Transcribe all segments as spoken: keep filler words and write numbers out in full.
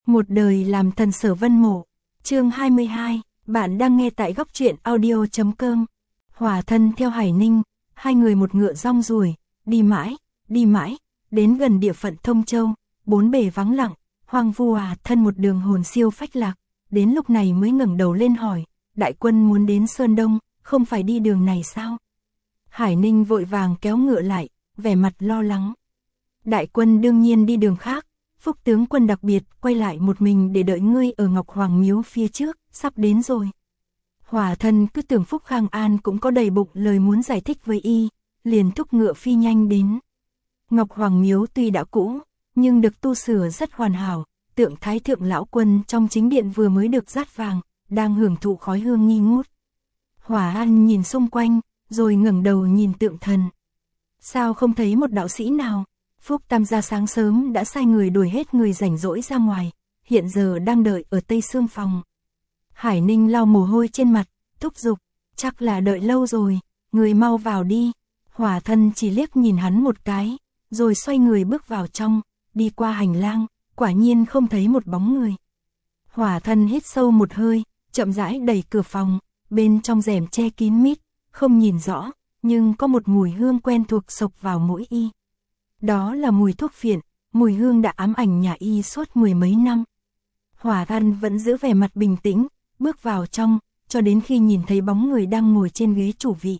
Một đời làm thần Sở Vân Mộ. Chương hai mươi hai, bạn đang nghe tại góc truyện audio chấm com. Hỏa thân theo Hải Ninh, hai người một ngựa rong ruổi, đi mãi, đi mãi, đến gần địa phận Thông Châu, bốn bề vắng lặng, hoang vu à, thân một đường hồn siêu phách lạc, đến lúc này mới ngẩng đầu lên hỏi, đại quân muốn đến Sơn Đông, không phải đi đường này sao? Hải Ninh vội vàng kéo ngựa lại, vẻ mặt lo lắng. Đại quân đương nhiên đi đường khác, Phúc tướng quân đặc biệt quay lại một mình để đợi ngươi ở Ngọc Hoàng Miếu phía trước, sắp đến rồi. Hỏa thân cứ tưởng Phúc Khang An cũng có đầy bụng lời muốn giải thích với y, liền thúc ngựa phi nhanh đến. Ngọc Hoàng Miếu tuy đã cũ, nhưng được tu sửa rất hoàn hảo, tượng Thái Thượng Lão Quân trong chính điện vừa mới được dát vàng, đang hưởng thụ khói hương nghi ngút. Hỏa An nhìn xung quanh, rồi ngẩng đầu nhìn tượng thần. Sao không thấy một đạo sĩ nào? Phúc Tam gia sáng sớm đã sai người đuổi hết người rảnh rỗi ra ngoài, hiện giờ đang đợi ở Tây Sương phòng. Hải Ninh lau mồ hôi trên mặt, thúc giục, chắc là đợi lâu rồi, người mau vào đi. Hỏa thân chỉ liếc nhìn hắn một cái, rồi xoay người bước vào trong, đi qua hành lang, quả nhiên không thấy một bóng người. Hỏa thân hít sâu một hơi, chậm rãi đẩy cửa phòng, bên trong rèm che kín mít, không nhìn rõ, nhưng có một mùi hương quen thuộc xộc vào mũi y. Đó là mùi thuốc phiện, mùi hương đã ám ảnh nhà y suốt mười mấy năm. Hỏa thân vẫn giữ vẻ mặt bình tĩnh, bước vào trong, cho đến khi nhìn thấy bóng người đang ngồi trên ghế chủ vị.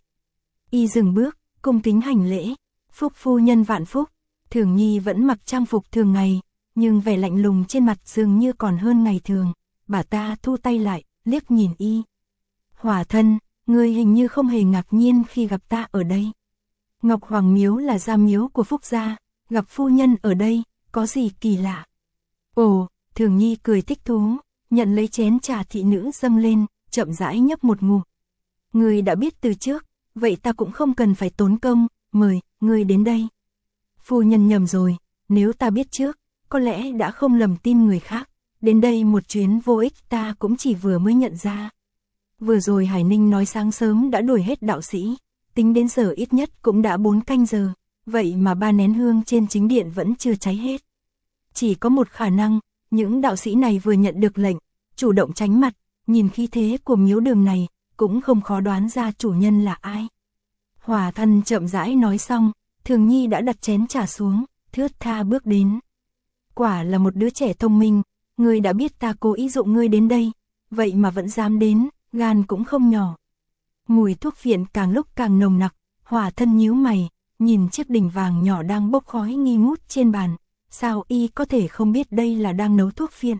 Y dừng bước, cung kính hành lễ, Phúc phu nhân vạn phúc. Thường Nhi vẫn mặc trang phục thường ngày, nhưng vẻ lạnh lùng trên mặt dường như còn hơn ngày thường. Bà ta thu tay lại, liếc nhìn y. Hỏa thân, ngươi hình như không hề ngạc nhiên khi gặp ta ở đây. Ngọc Hoàng Miếu là gia miếu của Phúc gia, gặp phu nhân ở đây, có gì kỳ lạ? Ồ, Thường Nhi cười thích thú, nhận lấy chén trà thị nữ dâng lên, chậm rãi nhấp một ngụm. Ngươi đã biết từ trước, vậy ta cũng không cần phải tốn công, mời, ngươi đến đây. Phu nhân nhầm rồi, nếu ta biết trước, có lẽ đã không lầm tin người khác, đến đây một chuyến vô ích ta cũng chỉ vừa mới nhận ra. Vừa rồi Hải Ninh nói sáng sớm đã đuổi hết đạo sĩ, tính đến giờ ít nhất cũng đã bốn canh giờ, vậy mà ba nén hương trên chính điện vẫn chưa cháy hết. Chỉ có một khả năng, những đạo sĩ này vừa nhận được lệnh, chủ động tránh mặt, nhìn khí thế của miếu đường này, cũng không khó đoán ra chủ nhân là ai. Hỏa thân chậm rãi nói xong, Thường Nhi đã đặt chén trà xuống, thướt tha bước đến. Quả là một đứa trẻ thông minh, ngươi đã biết ta cố ý dụ ngươi đến đây, vậy mà vẫn dám đến, gan cũng không nhỏ. Mùi thuốc phiện càng lúc càng nồng nặc, hỏa thân nhíu mày, nhìn chiếc đỉnh vàng nhỏ đang bốc khói nghi ngút trên bàn, sao y có thể không biết đây là đang nấu thuốc phiện.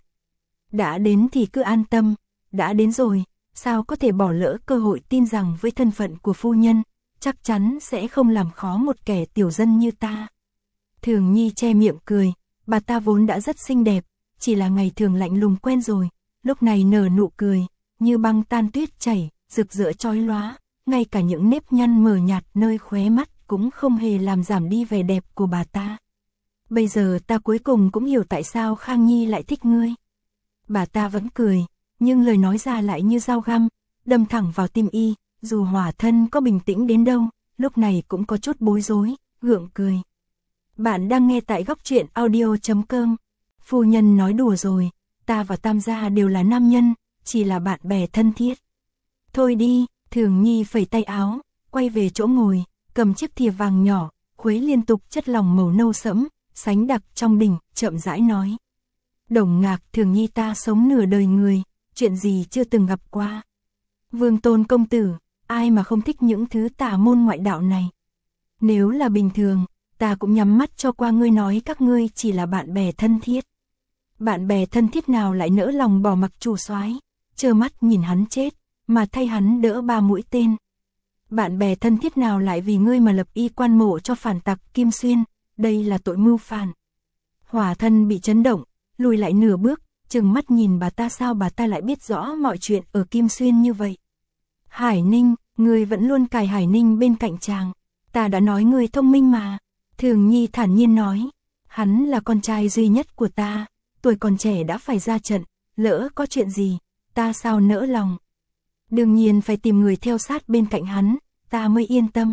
Đã đến thì cứ an tâm, đã đến rồi, sao có thể bỏ lỡ cơ hội tin rằng với thân phận của phu nhân, chắc chắn sẽ không làm khó một kẻ tiểu dân như ta. Thường Nhi che miệng cười, bà ta vốn đã rất xinh đẹp, chỉ là ngày thường lạnh lùng quen rồi, lúc này nở nụ cười, như băng tan tuyết chảy, rực rỡ chói lóa, ngay cả những nếp nhăn mờ nhạt nơi khóe mắt cũng không hề làm giảm đi vẻ đẹp của bà ta. Bây giờ ta cuối cùng cũng hiểu tại sao Khang Nhi lại thích ngươi. Bà ta vẫn cười, nhưng lời nói ra lại như dao găm, đâm thẳng vào tim y, dù hỏa thân có bình tĩnh đến đâu, lúc này cũng có chút bối rối, gượng cười. Bạn đang nghe tại góc truyện audio chấm com. Phu nhân nói đùa rồi, ta và Tam gia đều là nam nhân, chỉ là bạn bè thân thiết. Thôi đi, Thường Nhi phẩy tay áo, quay về chỗ ngồi, cầm chiếc thìa vàng nhỏ, khuấy liên tục chất lỏng màu nâu sẫm, sánh đặc trong đỉnh, chậm rãi nói. Đồng Ngạc, Thường Nhi ta sống nửa đời người, chuyện gì chưa từng gặp qua. Vương Tôn công tử, ai mà không thích những thứ tà môn ngoại đạo này. Nếu là bình thường, ta cũng nhắm mắt cho qua ngươi nói các ngươi chỉ là bạn bè thân thiết. Bạn bè thân thiết nào lại nỡ lòng bỏ mặc chủ soái, trơ mắt nhìn hắn chết, mà thay hắn đỡ ba mũi tên. Bạn bè thân thiết nào lại vì ngươi mà lập y quan mộ cho phản tặc Kim Xuyên, đây là tội mưu phản. Hỏa thân bị chấn động, lùi lại nửa bước, chừng mắt nhìn bà ta, sao bà ta lại biết rõ mọi chuyện ở Kim Xuyên như vậy. Hải Ninh, ngươi vẫn luôn cài Hải Ninh bên cạnh chàng, ta đã nói ngươi thông minh mà. Thường Nhi thản nhiên nói, hắn là con trai duy nhất của ta, tuổi còn trẻ đã phải ra trận, lỡ có chuyện gì, ta sao nỡ lòng. Đương nhiên phải tìm người theo sát bên cạnh hắn, ta mới yên tâm.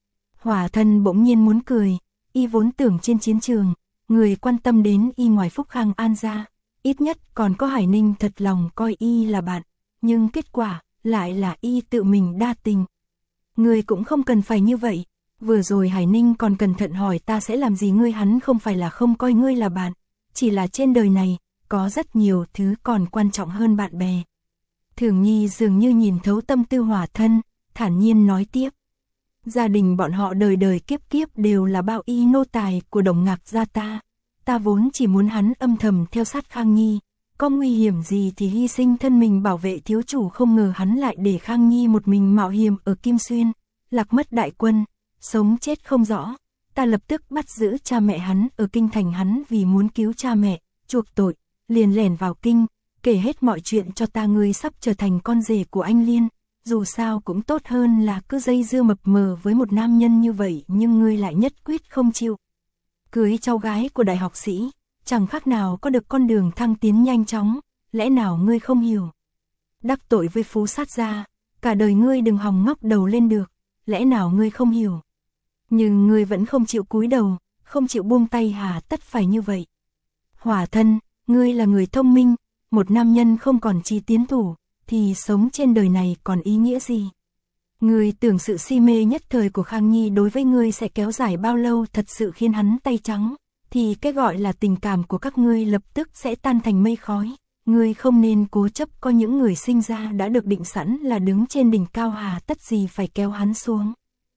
Hỏa thân bỗng nhiên muốn cười, y vốn tưởng trên chiến trường, người quan tâm đến y ngoài Phúc Khang An ra, ít nhất còn có Hải Ninh thật lòng coi y là bạn, nhưng kết quả lại là y tự mình đa tình. Ngươi cũng không cần phải như vậy, vừa rồi Hải Ninh còn cẩn thận hỏi ta sẽ làm gì ngươi, hắn không phải là không coi ngươi là bạn, chỉ là trên đời này, có rất nhiều thứ còn quan trọng hơn bạn bè. Thường Nhi dường như nhìn thấu tâm tư Hỏa Thân, thản nhiên nói tiếp. Gia đình bọn họ đời đời kiếp kiếp đều là bao y nô tài của Đồng Ngạc gia ta. Ta vốn chỉ muốn hắn âm thầm theo sát Khang Nhi, có nguy hiểm gì thì hy sinh thân mình bảo vệ thiếu chủ, không ngờ hắn lại để Khang Nhi một mình mạo hiểm ở Kim Xuyên, lạc mất đại quân, sống chết không rõ. Ta lập tức bắt giữ cha mẹ hắn ở kinh thành, hắn vì muốn cứu cha mẹ, chuộc tội, liền lẻn vào kinh, kể hết mọi chuyện cho ta. Ngươi sắp trở thành con rể của anh Liên, dù sao cũng tốt hơn là cứ dây dưa mập mờ với một nam nhân như vậy, nhưng ngươi lại nhất quyết không chịu. Cưới cháu gái của đại học sĩ, chẳng khác nào có được con đường thăng tiến nhanh chóng, lẽ nào ngươi không hiểu? Đắc tội với Phú Sát gia, cả đời ngươi đừng hòng ngóc đầu lên được, lẽ nào ngươi không hiểu? Nhưng ngươi vẫn không chịu cúi đầu, không chịu buông tay, hà tất phải như vậy? Hỏa Thân, ngươi là người thông minh, một nam nhân không còn chi tiến thủ, thì sống trên đời này còn ý nghĩa gì? Ngươi tưởng sự si mê nhất thời của Khang Nhi đối với ngươi sẽ kéo dài bao lâu, thật sự khiến hắn tay trắng, thì cái gọi là tình cảm của các ngươi lập tức sẽ tan thành mây khói. Ngươi không nên cố chấp, có những người sinh ra đã được định sẵn là đứng trên đỉnh cao, hà tất gì phải kéo hắn xuống.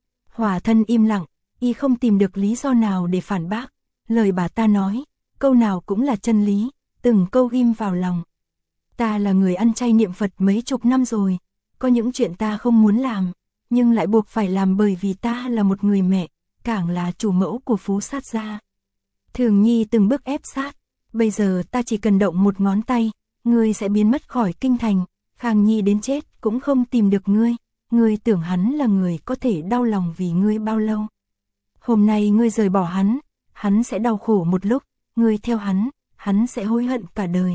Hỏa Thân im lặng, y không tìm được lý do nào để phản bác, lời bà ta nói, câu nào cũng là chân lý, từng câu ghim vào lòng. Ta là người ăn chay niệm Phật mấy chục năm rồi, có những chuyện ta không muốn làm, nhưng lại buộc phải làm bởi vì ta là một người mẹ, càng là chủ mẫu của Phú Sát gia. Thường Nhi từng bước ép sát, bây giờ ta chỉ cần động một ngón tay, ngươi sẽ biến mất khỏi kinh thành, Khang Nhi đến chết cũng không tìm được ngươi. Ngươi tưởng hắn là người có thể đau lòng vì ngươi bao lâu? Hôm nay ngươi rời bỏ hắn, hắn sẽ đau khổ một lúc, ngươi theo hắn, hắn sẽ hối hận cả đời.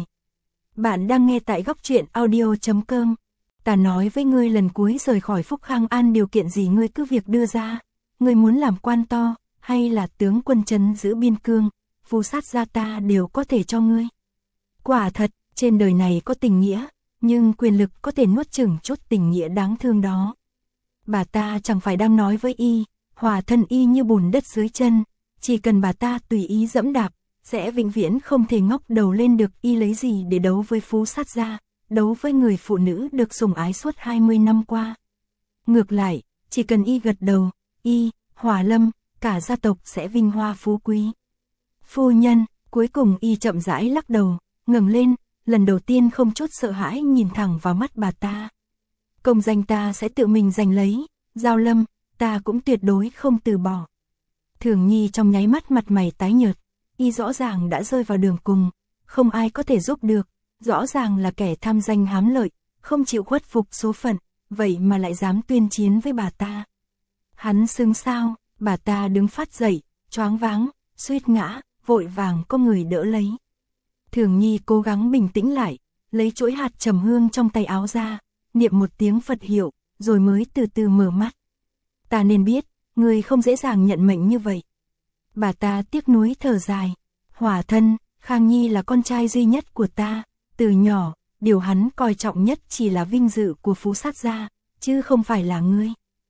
Bạn đang nghe tại góc truyện audio chấm com. Ta nói với ngươi lần cuối rời khỏi Phúc Khang An, điều kiện gì ngươi cứ việc đưa ra. Ngươi muốn làm quan to, hay là tướng quân trấn giữ biên cương, Phú Sát gia ta đều có thể cho ngươi. Quả thật, trên đời này có tình nghĩa, nhưng quyền lực có thể nuốt chửng chút tình nghĩa đáng thương đó. Bà ta chẳng phải đang nói với y, Hỏa Thân y như bùn đất dưới chân, chỉ cần bà ta tùy ý dẫm đạp, sẽ vĩnh viễn không thể ngóc đầu lên được. Y lấy gì để đấu với Phú Sát gia, đấu với người phụ nữ được sủng ái suốt hai mươi năm qua? Ngược lại, chỉ cần y gật đầu, y, Hỏa Lâm, cả gia tộc sẽ vinh hoa phú quý. Phu nhân, cuối cùng y chậm rãi lắc đầu, ngẩng lên, lần đầu tiên không chút sợ hãi nhìn thẳng vào mắt bà ta. Công danh ta sẽ tự mình giành lấy, Giao Lâm, ta cũng tuyệt đối không từ bỏ. Thường Nhi trong nháy mắt mặt mày tái nhợt, y rõ ràng đã rơi vào đường cùng, không ai có thể giúp được, rõ ràng là kẻ tham danh hám lợi, không chịu khuất phục số phận, vậy mà lại dám tuyên chiến với bà ta. Hắn xứng sao? Bà ta đứng phát dậy, choáng váng, suýt ngã, vội vàng có người đỡ lấy. Thường Nhi cố gắng bình tĩnh lại, lấy chuỗi hạt trầm hương trong tay áo ra, niệm một tiếng Phật hiệu, rồi mới từ từ mở mắt. Ta nên biết, người không dễ dàng nhận mệnh như vậy. Bà ta tiếc nuối thở dài. Hỏa Thân, Khang Nhi là con trai duy nhất của ta, từ nhỏ, điều hắn coi trọng nhất chỉ là vinh dự của Phú Sát gia, chứ không phải là ngươi.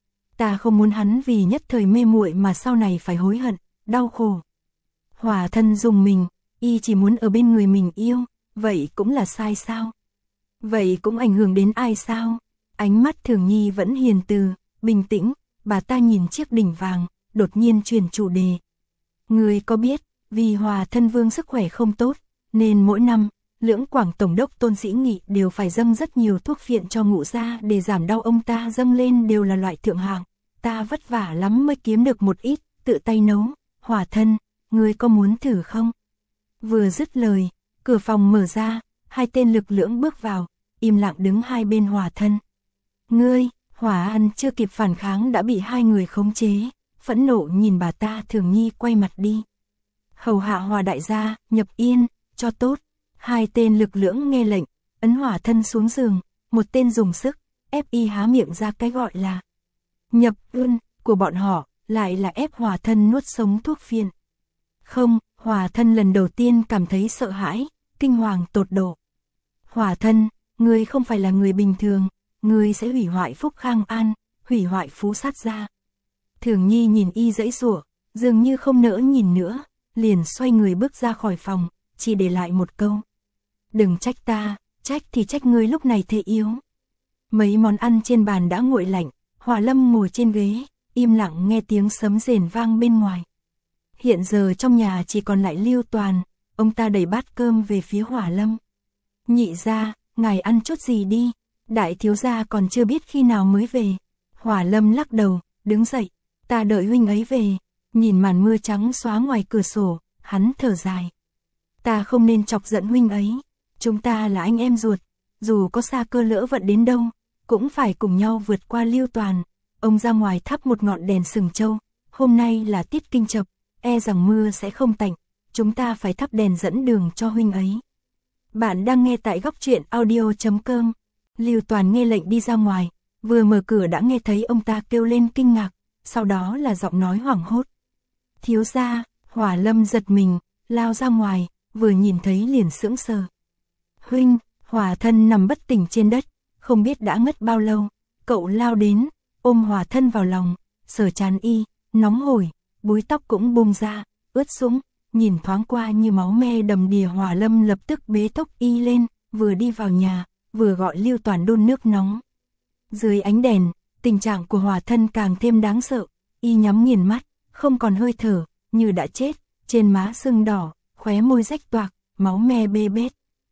Ta không muốn hắn vì nhất thời mê muội mà sau này phải hối hận, đau khổ. Hỏa Thân dùng mình, y chỉ muốn ở bên người mình yêu, vậy cũng là sai sao? Vậy cũng ảnh hưởng đến ai sao? Ánh mắt Thường Nhi vẫn hiền từ, bình tĩnh, bà ta nhìn chiếc đỉnh vàng, đột nhiên chuyển chủ đề. Ngươi có biết, vì Hòa Thân Vương sức khỏe không tốt, nên mỗi năm, Lưỡng Quảng Tổng đốc Tôn Sĩ Nghị đều phải dâng rất nhiều thuốc phiện cho Ngũ gia để giảm đau, ông ta dâng lên đều là loại thượng hạng. Ta vất vả lắm mới kiếm được một ít, tự tay nấu. Hỏa Thân, ngươi có muốn thử không? Vừa dứt lời, cửa phòng mở ra, hai tên lực lưỡng bước vào, im lặng đứng hai bên Hỏa Thân. Ngươi, Hỏa An chưa kịp phản kháng đã bị hai người khống chế, phẫn nộ nhìn bà ta. Thường Nhi quay mặt đi. Hầu hạ Hòa đại gia, nhập yên, cho tốt. Hai tên lực lưỡng nghe lệnh, ấn Hỏa Thân xuống giường, một tên dùng sức, ép y há miệng ra, cái gọi là nhập ươn của bọn họ, lại là ép Hỏa Thân nuốt sống thuốc phiện. Không, Hỏa Thân lần đầu tiên cảm thấy sợ hãi, kinh hoàng tột độ. Hỏa thân, ngươi không phải là người bình thường, ngươi sẽ hủy hoại Phúc Khang An, hủy hoại Phú Sát gia. Thường Nhi nhìn y giãy giụa, dường như không nỡ nhìn nữa, liền xoay người bước ra khỏi phòng, chỉ để lại một câu. Đừng trách ta, trách thì trách ngươi lúc này thế yếu. Mấy món ăn trên bàn đã nguội lạnh, Hỏa Lâm ngồi trên ghế, im lặng nghe tiếng sấm rền vang bên ngoài. Hiện giờ trong nhà chỉ còn lại Lưu Toàn, ông ta đẩy bát cơm về phía Hỏa Lâm. Nhị gia, ngài ăn chút gì đi, đại thiếu gia còn chưa biết khi nào mới về. Hỏa Lâm lắc đầu, đứng dậy, ta đợi huynh ấy về. Nhìn màn mưa trắng xóa ngoài cửa sổ, hắn thở dài. Ta không nên chọc giận huynh ấy, chúng ta là anh em ruột, dù có xa cơ lỡ vận đến đâu, cũng phải cùng nhau vượt qua Lưu Toàn. Ông ra ngoài thắp một ngọn đèn sừng trâu, hôm nay là tiết kinh chập, e rằng mưa sẽ không tạnh, chúng ta phải thắp đèn dẫn đường cho huynh ấy. Bạn đang nghe tại góc truyện audio chấm com. Lưu Toàn nghe lệnh đi ra ngoài, vừa mở cửa đã nghe thấy ông ta kêu lên kinh ngạc, sau đó là giọng nói hoảng hốt. Thiếu gia, Hỏa Lâm giật mình, lao ra ngoài, vừa nhìn thấy liền sững sờ. Huynh, Hỏa Thân nằm bất tỉnh trên đất, không biết đã ngất bao lâu, cậu lao đến, ôm Hỏa Thân vào lòng, sờ trán y, nóng hổi, búi tóc cũng bung ra, ướt sũng, nhìn thoáng qua như máu me đầm đìa. Hỏa Lâm lập tức bế tóc y lên, vừa đi vào nhà, vừa gọi Lưu Toàn đun nước nóng. Dưới ánh đèn, tình trạng của Hỏa Thân càng thêm đáng sợ, y nhắm nghiền mắt, không còn hơi thở, như đã chết, trên má sưng đỏ, khóe môi rách toạc, máu me bê bết.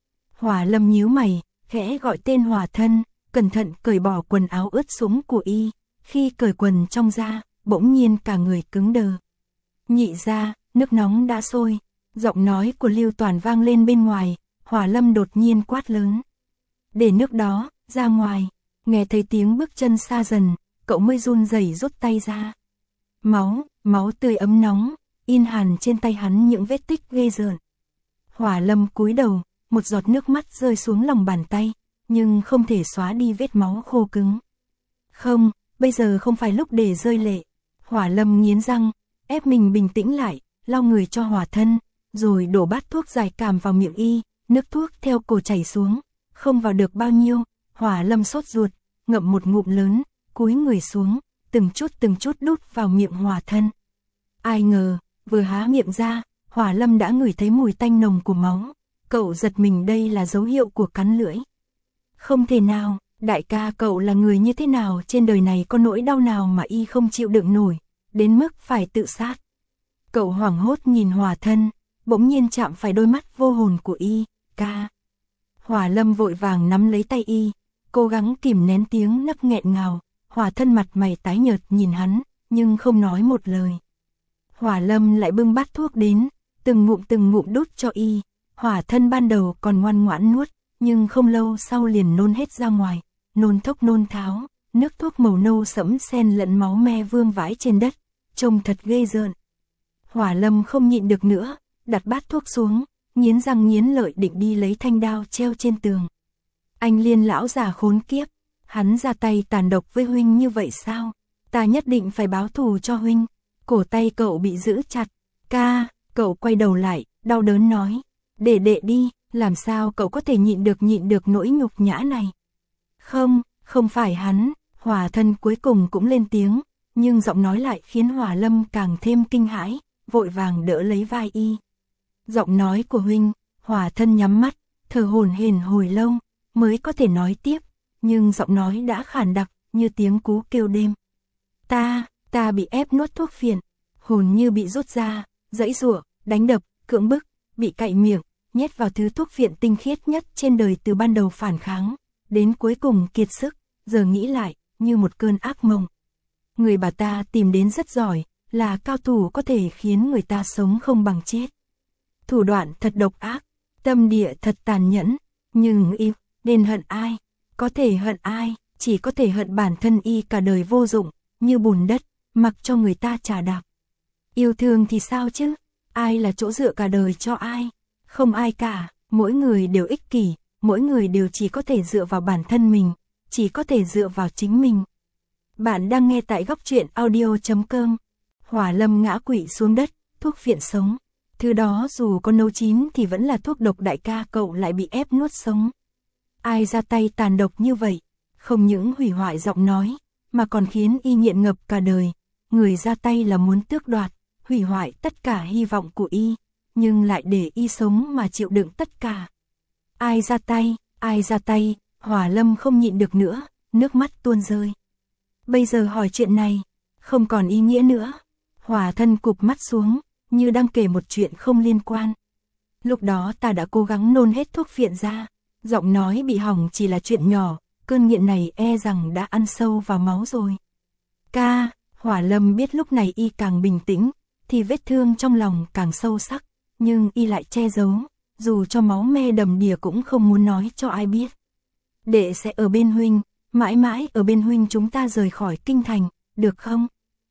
Hỏa Lâm nhíu mày, khẽ gọi tên Hỏa Thân, cẩn thận cởi bỏ quần áo ướt sũng của y, khi cởi quần trong ra, bỗng nhiên cả người cứng đờ. Nhị gia, nước nóng đã sôi, giọng nói của Lưu Toàn vang lên bên ngoài, Hỏa Lâm đột nhiên quát lớn. Để nước đó, ra ngoài, nghe thấy tiếng bước chân xa dần, cậu mới run rẩy rút tay ra. Máu, máu tươi ấm nóng, in hẳn trên tay hắn những vết tích ghê rợn. Hỏa Lâm cúi đầu, một giọt nước mắt rơi xuống lòng bàn tay, nhưng không thể xóa đi vết máu khô cứng. Không, bây giờ không phải lúc để rơi lệ. Hỏa Lâm nghiến răng, ép mình bình tĩnh lại, lau người cho Hỏa Thân, rồi đổ bát thuốc giải cảm vào miệng y, nước thuốc theo cổ chảy xuống, không vào được bao nhiêu. Hỏa Lâm sốt ruột, ngậm một ngụm lớn, cúi người xuống, từng chút từng chút đút vào miệng Hỏa Thân. Ai ngờ, vừa há miệng ra, Hỏa Lâm đã ngửi thấy mùi tanh nồng của máu. Cậu giật mình, đây là dấu hiệu của cắn lưỡi. Không thể nào, đại ca cậu là người như thế nào, trên đời này có nỗi đau nào mà y không chịu đựng nổi, đến mức phải tự sát. Cậu hoảng hốt nhìn Hỏa Thân, bỗng nhiên chạm phải đôi mắt vô hồn của y, ca. Hỏa Lâm vội vàng nắm lấy tay y, cố gắng kìm nén tiếng nấc nghẹn ngào. Hỏa Thân mặt mày tái nhợt nhìn hắn, nhưng không nói một lời. Hỏa Lâm lại bưng bát thuốc đến, từng ngụm từng ngụm đút cho y. Hỏa Thân ban đầu còn ngoan ngoãn nuốt, nhưng không lâu sau liền nôn hết ra ngoài, nôn thốc nôn tháo, nước thuốc màu nâu sẫm xen lẫn máu me vương vãi trên đất, trông thật ghê rợn. Hỏa Lâm không nhịn được nữa, đặt bát thuốc xuống, nghiến răng nghiến lợi định đi lấy thanh đao treo trên tường. Anh Liên lão già khốn kiếp, hắn ra tay tàn độc với huynh như vậy sao? Ta nhất định phải báo thù cho huynh. Cổ tay cậu bị giữ chặt. Ca, cậu quay đầu lại, đau đớn nói. Để đệ đi, làm sao cậu có thể nhịn được nhịn được nỗi nhục nhã này? Không, không phải hắn. Hỏa Thân cuối cùng cũng lên tiếng, nhưng giọng nói lại khiến Hỏa Lâm càng thêm kinh hãi, vội vàng đỡ lấy vai y. Giọng nói của huynh. Hỏa Thân nhắm mắt, thở hổn hển hồi lâu, mới có thể nói tiếp, nhưng giọng nói đã khản đặc, như tiếng cú kêu đêm. Ta, ta bị ép nuốt thuốc phiện, hồn như bị rút ra, giãy giụa, đánh đập, cưỡng bức, bị cạy miệng, nhét vào thứ thuốc phiện tinh khiết nhất trên đời, từ ban đầu phản kháng, đến cuối cùng kiệt sức, giờ nghĩ lại, như một cơn ác mộng. Người bà ta tìm đến rất giỏi, là cao thủ có thể khiến người ta sống không bằng chết. Thủ đoạn thật độc ác, tâm địa thật tàn nhẫn, nhưng y nên hận ai? Có thể hận ai? Chỉ có thể hận bản thân y cả đời vô dụng, như bùn đất, mặc cho người ta chà đạp. Yêu thương thì sao chứ? Ai là chỗ dựa cả đời cho ai? Không ai cả, mỗi người đều ích kỷ, mỗi người đều chỉ có thể dựa vào bản thân mình, chỉ có thể dựa vào chính mình. Bạn đang nghe tại góc truyện audio chấm com. Hỏa Lâm ngã quỵ xuống đất, thuốc phiện sống. Thứ đó dù có nấu chín thì vẫn là thuốc độc, đại ca cậu lại bị ép nuốt sống. Ai ra tay tàn độc như vậy, không những hủy hoại giọng nói, mà còn khiến y nghiện ngập cả đời. Người ra tay là muốn tước đoạt, hủy hoại tất cả hy vọng của y, nhưng lại để y sống mà chịu đựng tất cả. Ai ra tay, ai ra tay, Hỏa Lâm không nhịn được nữa, nước mắt tuôn rơi. Bây giờ hỏi chuyện này, không còn ý nghĩa nữa. Hỏa Thân cụp mắt xuống, như đang kể một chuyện không liên quan. Lúc đó ta đã cố gắng nôn hết thuốc phiện ra, giọng nói bị hỏng chỉ là chuyện nhỏ, cơn nghiện này e rằng đã ăn sâu vào máu rồi. Ca, Hỏa Lâm biết lúc này y càng bình tĩnh, thì vết thương trong lòng càng sâu sắc, nhưng y lại che giấu, dù cho máu me đầm đìa cũng không muốn nói cho ai biết. Đệ sẽ ở bên huynh, mãi mãi ở bên huynh, chúng ta rời khỏi kinh thành, được không?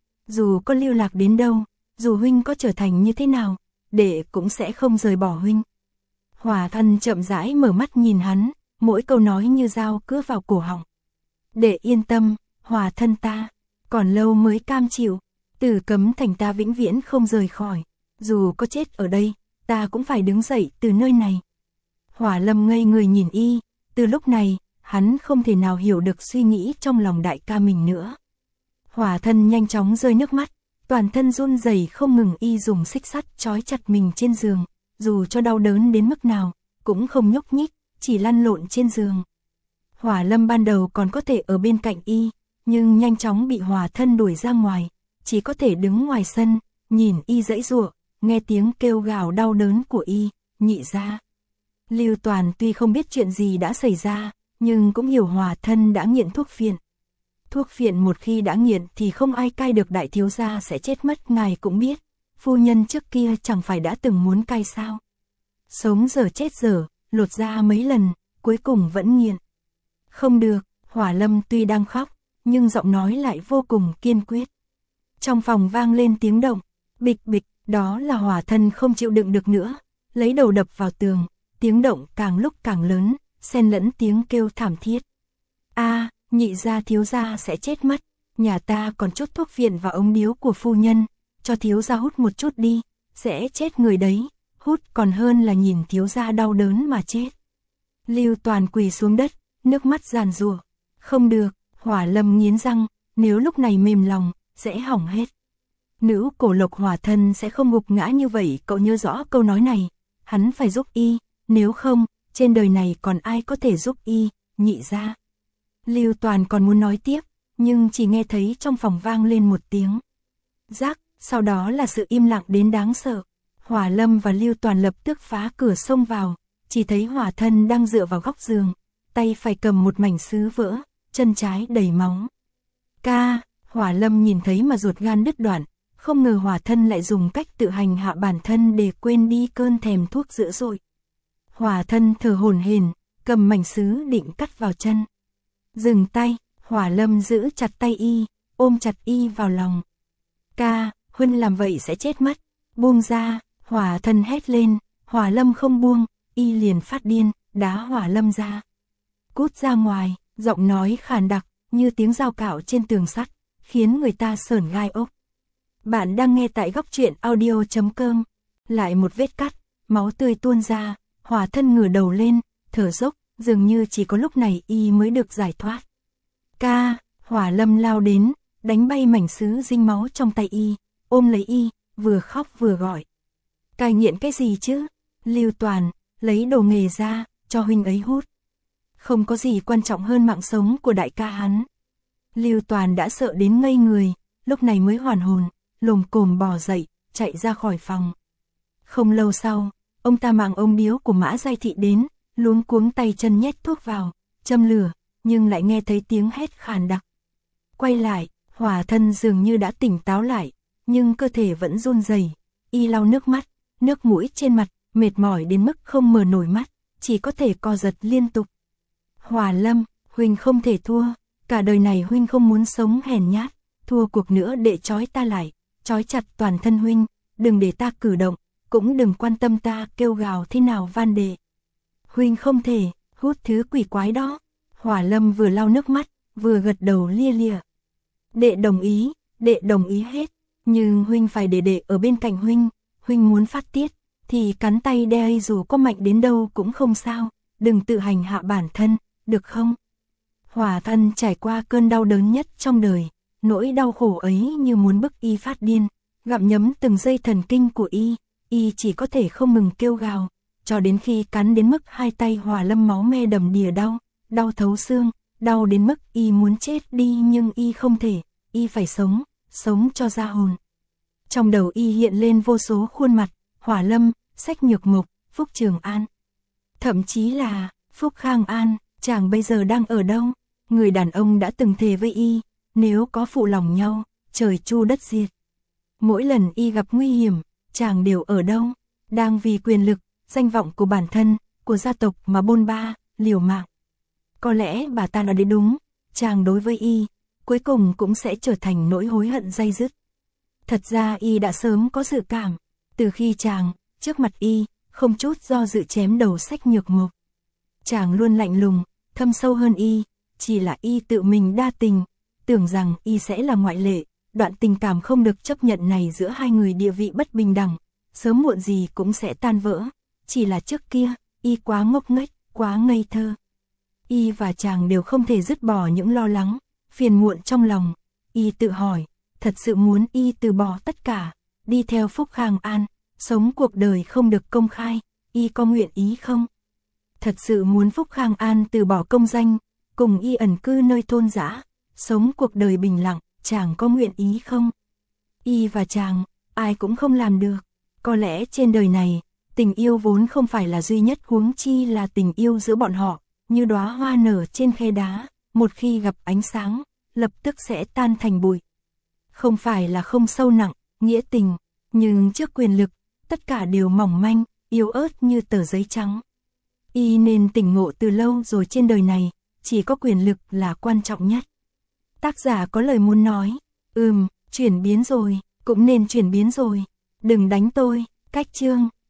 Dù có lưu lạc đến đâu, dù huynh có trở thành như thế nào, đệ cũng sẽ không rời bỏ huynh. Hỏa Thân chậm rãi mở mắt nhìn hắn, mỗi câu nói như dao cứa vào cổ họng. Đệ yên tâm, Hỏa Thân ta, còn lâu mới cam chịu, Tử Cấm Thành ta vĩnh viễn không rời khỏi, dù có chết ở đây, ta cũng phải đứng dậy từ nơi này. Hỏa Lâm ngây người nhìn y, từ lúc này, hắn không thể nào hiểu được suy nghĩ trong lòng đại ca mình nữa. Hỏa Thân nhanh chóng rơi nước mắt, toàn thân run rẩy không ngừng, y dùng xích sắt trói chặt mình trên giường, dù cho đau đớn đến mức nào, cũng không nhúc nhích, chỉ lăn lộn trên giường. Hỏa Lâm ban đầu còn có thể ở bên cạnh y, nhưng nhanh chóng bị Hỏa Thân đuổi ra ngoài, chỉ có thể đứng ngoài sân, nhìn y giãy giụa, nghe tiếng kêu gào đau đớn của y. Nhị gia. Lưu Toàn tuy không biết chuyện gì đã xảy ra, nhưng cũng hiểu Hỏa Thân đã nghiện thuốc phiện. Thuốc phiện một khi đã nghiện thì không ai cai được, đại thiếu gia sẽ chết mất, ngài cũng biết. Phu nhân trước kia chẳng phải đã từng muốn cai sao? Sống giờ chết giờ, lột da mấy lần, cuối cùng vẫn nghiện. Không được, Hỏa Lâm tuy đang khóc, nhưng giọng nói lại vô cùng kiên quyết. Trong phòng vang lên tiếng động, bịch bịch, đó là Hỏa Thân không chịu đựng được nữa, lấy đầu đập vào tường, tiếng động càng lúc càng lớn, xen lẫn tiếng kêu thảm thiết. A, nhị gia thiếu gia sẽ chết mất, nhà ta còn chút thuốc phiện vào ống điếu của phu nhân, cho thiếu gia hút một chút đi, sẽ chết người đấy, hút còn hơn là nhìn thiếu gia đau đớn mà chết. Lưu Toàn quỳ xuống đất, nước mắt giàn giụa. Không được, Hỏa Lâm nghiến răng, nếu lúc này mềm lòng, sẽ hỏng hết. Nữ cổ lộc Hỏa Thân sẽ không gục ngã như vậy, cậu nhớ rõ câu nói này, hắn phải giúp y, nếu không, trên đời này còn ai có thể giúp y, nhị gia. Lưu Toàn còn muốn nói tiếp, nhưng chỉ nghe thấy trong phòng vang lên một tiếng rắc, sau đó là sự im lặng đến đáng sợ. Hỏa Lâm và Lưu Toàn lập tức phá cửa xông vào, chỉ thấy Hỏa Thân đang dựa vào góc giường, tay phải cầm một mảnh sứ vỡ, chân trái đầy máu. Ca, Hỏa Lâm nhìn thấy mà ruột gan đứt đoạn, không ngờ Hỏa Thân lại dùng cách tự hành hạ bản thân để quên đi cơn thèm thuốc dữ dội. Hỏa Thân thở hổn hển, cầm mảnh sứ định cắt vào chân. Dừng tay, Hỏa Lâm giữ chặt tay y, ôm chặt y vào lòng. Ca, huynh làm vậy sẽ chết mất, buông ra, Hỏa Thân hét lên. Hỏa Lâm không buông, y liền phát điên, đá Hỏa Lâm ra. Cút ra ngoài, giọng nói khàn đặc, như tiếng dao cạo trên tường sắt, khiến người ta sởn gai ốc. Bạn đang nghe tại góc truyện audio chấm com. Lại một vết cắt, máu tươi tuôn ra, Hỏa Thân ngửa đầu lên, thở dốc, dường như chỉ có lúc này y mới được giải thoát. Ca, Hỏa Lâm lao đến, đánh bay mảnh sứ dinh máu trong tay y, ôm lấy y, vừa khóc vừa gọi. Cai nghiện cái gì chứ? Lưu Toàn, lấy đồ nghề ra, cho huynh ấy hút. Không có gì quan trọng hơn mạng sống của đại ca hắn. Lưu Toàn đã sợ đến ngây người, lúc này mới hoàn hồn, lồm cồm bò dậy, chạy ra khỏi phòng. Không lâu sau, ông ta mang ống điếu của Mã Giai Thị đến, luống cuống tay chân nhét thuốc vào, châm lửa, nhưng lại nghe thấy tiếng hét khàn đặc. Quay lại, Hỏa Thân dường như đã tỉnh táo lại, nhưng cơ thể vẫn run rẩy. Y lau nước mắt, nước mũi trên mặt, mệt mỏi đến mức không mở nổi mắt, chỉ có thể co giật liên tục. Hỏa Lâm, huynh không thể thua, cả đời này huynh không muốn sống hèn nhát, thua cuộc nữa đệ trói ta lại, trói chặt toàn thân huynh, đừng để ta cử động, cũng đừng quan tâm ta kêu gào thế nào van đệ. Huynh không thể, hút thứ quỷ quái đó. Hỏa Lâm vừa lau nước mắt, vừa gật đầu lia lịa. Đệ đồng ý, đệ đồng ý hết, nhưng huynh phải để đệ ở bên cạnh huynh, huynh muốn phát tiết, thì cắn tay đe dù có mạnh đến đâu cũng không sao, đừng tự hành hạ bản thân, được không? Hỏa thân trải qua cơn đau đớn nhất trong đời, nỗi đau khổ ấy như muốn bức y phát điên, gặm nhấm từng dây thần kinh của y, y chỉ có thể không ngừng kêu gào, cho đến khi cắn đến mức hai tay Hỏa Lâm máu me đầm đìa đau, đau thấu xương, đau đến mức y muốn chết đi nhưng y không thể, y phải sống, sống cho ra hồn. Trong đầu y hiện lên vô số khuôn mặt, Hỏa Lâm, Sách Nhược Mục, Phúc Trường An. Thậm chí là, Phúc Khang An, chàng bây giờ đang ở đâu? Người đàn ông đã từng thề với y, nếu có phụ lòng nhau, trời chu đất diệt. Mỗi lần y gặp nguy hiểm, chàng đều ở đâu? Đang vì quyền lực, danh vọng của bản thân, của gia tộc mà bôn ba, liều mạng. Có lẽ bà ta nói đến đúng, chàng đối với y, cuối cùng cũng sẽ trở thành nỗi hối hận day dứt. Thật ra y đã sớm có dự cảm, từ khi chàng, trước mặt y, không chút do dự chém đầu Sách Nhược Mục. Chàng luôn lạnh lùng, thâm sâu hơn y, chỉ là y tự mình đa tình, tưởng rằng y sẽ là ngoại lệ, đoạn tình cảm không được chấp nhận này giữa hai người địa vị bất bình đẳng, sớm muộn gì cũng sẽ tan vỡ, chỉ là trước kia, y quá ngốc nghếch, quá ngây thơ. Y và chàng đều không thể dứt bỏ những lo lắng, phiền muộn trong lòng, y tự hỏi, thật sự muốn y từ bỏ tất cả, đi theo Phúc Khang An, sống cuộc đời không được công khai, y có nguyện ý không? Thật sự muốn Phúc Khang An từ bỏ công danh, cùng y ẩn cư nơi thôn dã, sống cuộc đời bình lặng, chàng có nguyện ý không? Y và chàng, ai cũng không làm được. Có lẽ trên đời này, tình yêu vốn không phải là duy nhất, huống chi là tình yêu giữa bọn họ, như đóa hoa nở trên khe đá, một khi gặp ánh sáng, lập tức sẽ tan thành bụi. Không phải là không sâu nặng, nghĩa tình, nhưng trước quyền lực, tất cả đều mỏng manh, yếu ớt như tờ giấy trắng. Y nên tỉnh ngộ từ lâu rồi, trên đời này, chỉ có quyền lực là quan trọng nhất. Tác giả có lời muốn nói, ừm, chuyển biến rồi, cũng nên chuyển biến rồi, đừng đánh tôi, cách chương.